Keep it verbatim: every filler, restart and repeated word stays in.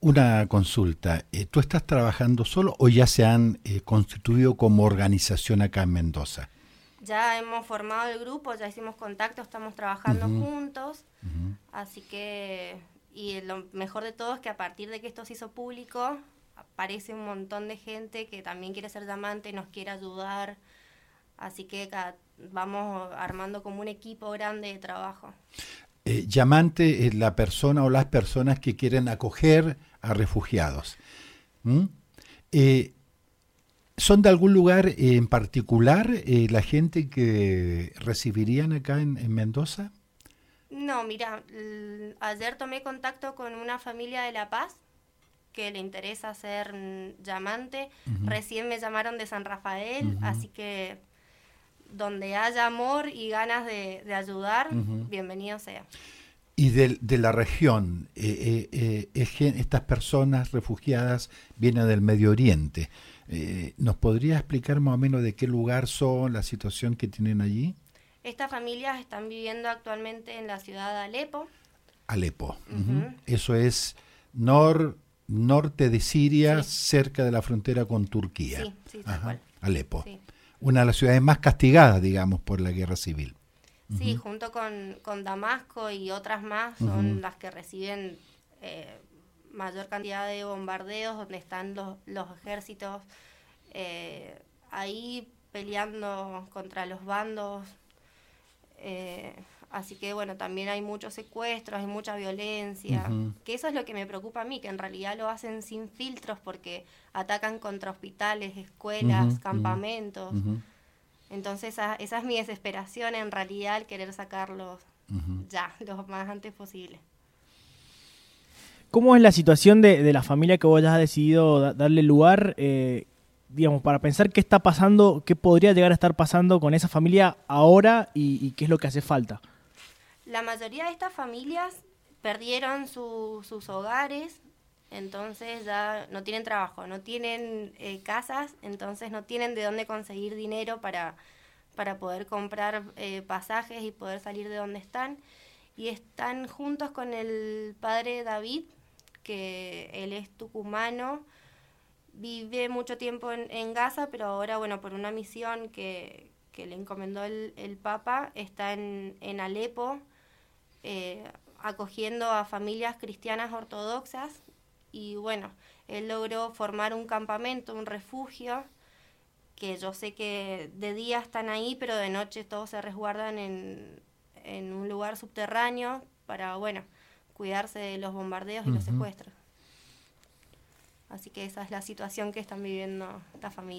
Una consulta, eh, ¿tú estás trabajando solo o ya se han eh, constituido como organización acá en Mendoza? Ya hemos formado el grupo, ya hicimos contacto, estamos trabajando Uh-huh. juntos, Uh-huh. así que, y lo mejor de todo es que a partir de que esto se hizo público, aparece un montón de gente que también quiere ser llamante, nos quiere ayudar, así que cada, vamos armando como un equipo grande de trabajo. Eh, llamante es la persona o las personas que quieren acoger a refugiados. ¿Mm? Eh, ¿Son de algún lugar eh, en particular eh, la gente que recibirían acá en, en Mendoza? No, mira, l- ayer tomé contacto con una familia de La Paz que le interesa ser mm, llamante. Uh-huh. Recién me llamaron de San Rafael, Uh-huh. así que donde haya amor y ganas de, de ayudar, Uh-huh. bienvenido sea. Y de, de la región, eh, eh, eh, estas personas refugiadas vienen del Medio Oriente. Eh, ¿Nos podría explicar más o menos de qué lugar son, la situación que tienen allí? Estas familias están viviendo actualmente en la ciudad de Alepo. Alepo. Uh-huh. Uh-huh. Eso es nor, norte de Siria, Sí. cerca de la frontera con Turquía. Sí, sí, tal Ajá. cual. Alepo. Sí. Una de las ciudades más castigadas, digamos, por la guerra civil. Sí, Uh-huh. junto con, con Damasco y otras más son Uh-huh. las que reciben eh, mayor cantidad de bombardeos, donde están los, los ejércitos eh, ahí peleando contra los bandos. Eh, así que bueno, también hay muchos secuestros, hay mucha violencia, Uh-huh. que eso es lo que me preocupa a mí, que en realidad lo hacen sin filtros porque atacan contra hospitales, escuelas, Uh-huh. campamentos. Uh-huh. Entonces esa, esa es mi desesperación en realidad, el querer sacarlos Uh-huh. ya, lo más antes posible. ¿Cómo es la situación de, de la familia que vos ya has decidido da, darle lugar, eh, digamos, para pensar qué está pasando, qué podría llegar a estar pasando con esa familia ahora y, y qué es lo que hace falta? La mayoría de estas familias perdieron su, sus hogares, entonces ya no tienen trabajo, no tienen eh, casas, entonces no tienen de dónde conseguir dinero para, para poder comprar eh, pasajes y poder salir de donde están. Y están juntos con el padre David, que él es tucumano, vive mucho tiempo en, en Gaza, pero ahora, bueno, por una misión que, que le encomendó el, el Papa, está en, en Alepo, eh, acogiendo a familias cristianas ortodoxas. Y bueno, él logró formar un campamento, un refugio, que yo sé que de día están ahí, pero de noche todos se resguardan en, en un lugar subterráneo para, bueno, cuidarse de los bombardeos y uh-huh. los secuestros. Así que esa es la situación que están viviendo esta familia.